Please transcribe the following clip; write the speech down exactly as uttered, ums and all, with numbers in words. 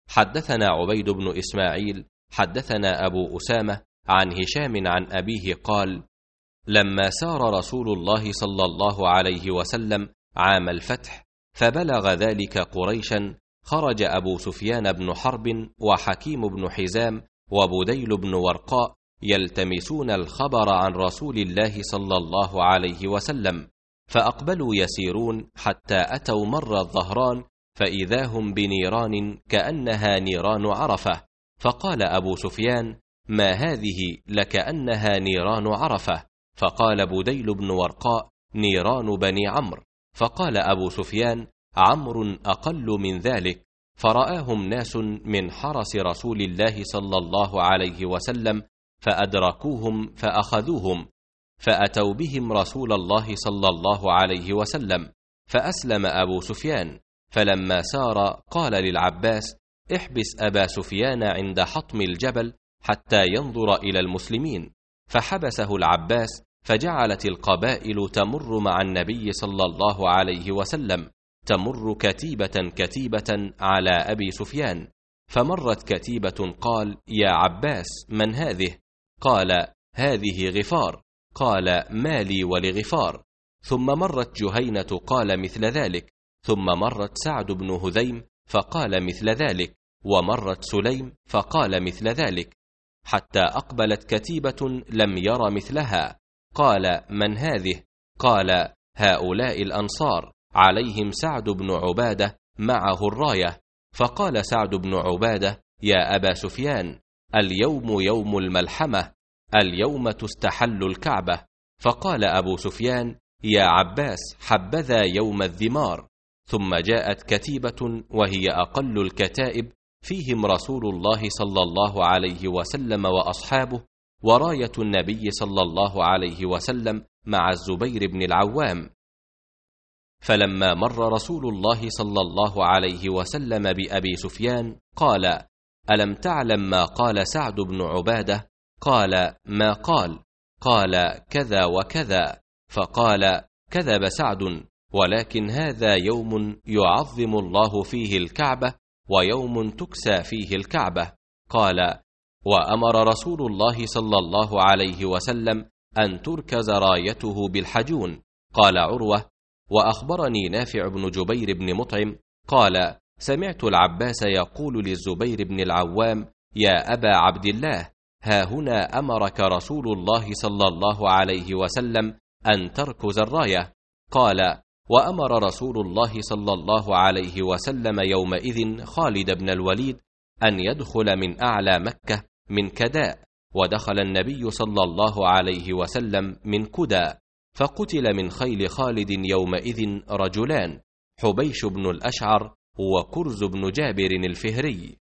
حدثنا عبيد بن إسماعيل حدثنا أبو أسامة عن هشام عن أبيه قال: لما سار رسول الله صلى الله عليه وسلم عام الفتح فبلغ ذلك قريشا، خرج أبو سفيان بن حرب وحكيم بن حزام وبديل بن ورقاء يلتمسون الخبر عن رسول الله صلى الله عليه وسلم، فأقبلوا يسيرون حتى أتوا مر الظهران، فإذا هم بنيران كأنها نيران عرفة. فقال أبو سفيان: ما هذه لكأنها نيران عرفة؟ فقال بديل بن ورقاء: نيران بني عمرو. فقال أبو سفيان: عمرو أقل من ذلك. فرآهم ناس من حرس رسول الله صلى الله عليه وسلم فأدركوهم فأخذوهم، فأتوا بهم رسول الله صلى الله عليه وسلم، فأسلم أبو سفيان. فلما سار قال للعباس: احبس أبا سفيان عند حطم الجبل حتى ينظر إلى المسلمين. فحبسه العباس، فجعلت القبائل تمر مع النبي صلى الله عليه وسلم، تمر كتيبة كتيبة على أبي سفيان. فمرت كتيبة قال: يا عباس، من هذه؟ قال: هذه غفار. قال: ما لي ولغفار؟ ثم مرت جهينة قال مثل ذلك، ثم مرت سعد بن هذيم فقال مثل ذلك، ومرت سليم فقال مثل ذلك، حتى أقبلت كتيبة لم ير مثلها. قال: من هذه؟ قال: هؤلاء الأنصار، عليهم سعد بن عبادة معه الراية. فقال سعد بن عبادة: يا أبا سفيان، اليوم يوم الملحمة، اليوم تستحل الكعبة. فقال أبو سفيان: يا عباس، حبذا يوم الذمار. ثم جاءت كتيبة وهي أقل الكتائب، فيهم رسول الله صلى الله عليه وسلم وأصحابه، وراية النبي صلى الله عليه وسلم مع الزبير بن العوام. فلما مر رسول الله صلى الله عليه وسلم بأبي سفيان قال: ألم تعلم ما قال سعد بن عبادة؟ قال: ما قال؟ قال: كذا وكذا. فقال: كذب سعد، ولكن هذا يوم يعظم الله فيه الكعبة، ويوم تكسى فيه الكعبة. قال: وأمر رسول الله صلى الله عليه وسلم أن تركز رايته بالحجون. قال عروة: وأخبرني نافع بن جبير بن مطعم قال: سمعت العباس يقول للزبير بن العوام: يا أبا عبد الله، ها هنا أمرك رسول الله صلى الله عليه وسلم أن تركز الراية. قال: وأمر رسول الله صلى الله عليه وسلم يومئذ خالد بن الوليد أن يدخل من أعلى مكة من كداء، ودخل النبي صلى الله عليه وسلم من كدى. فقتل من خيل خالد يومئذ رجلان، حبيش بن الأشعر وكرز بن جابر الفهري.